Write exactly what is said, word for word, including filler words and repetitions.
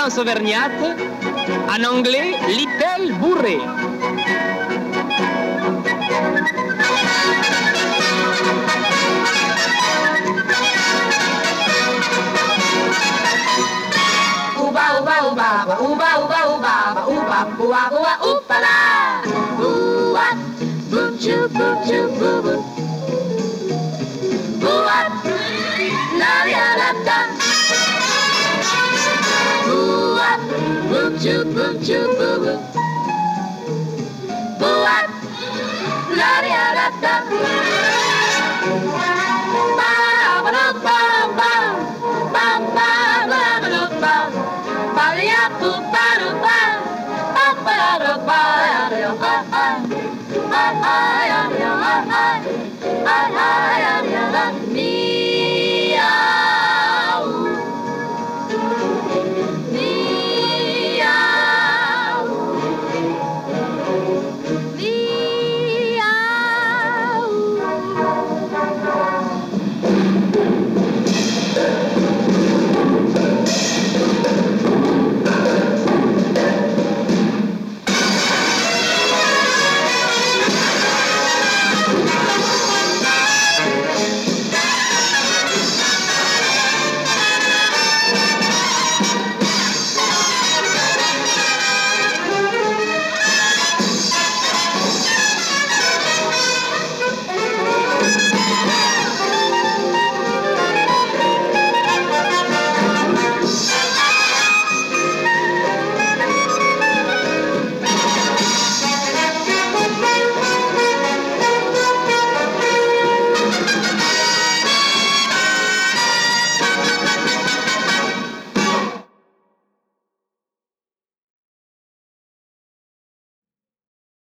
danse auvergnate, en anglais, Little Bourré. Uba, uba, uba, uba, uba, uba, uba, uba, uba, uba, la. Uba, boo, choo, boo, choo, boo, boo. Uba, la, la, la, la. Uba, boo, choo, boo, choo, boo, boo. Uba, la, la, la, la. Ba, ba, ba, ba, ba, ba, ba, ba, ba.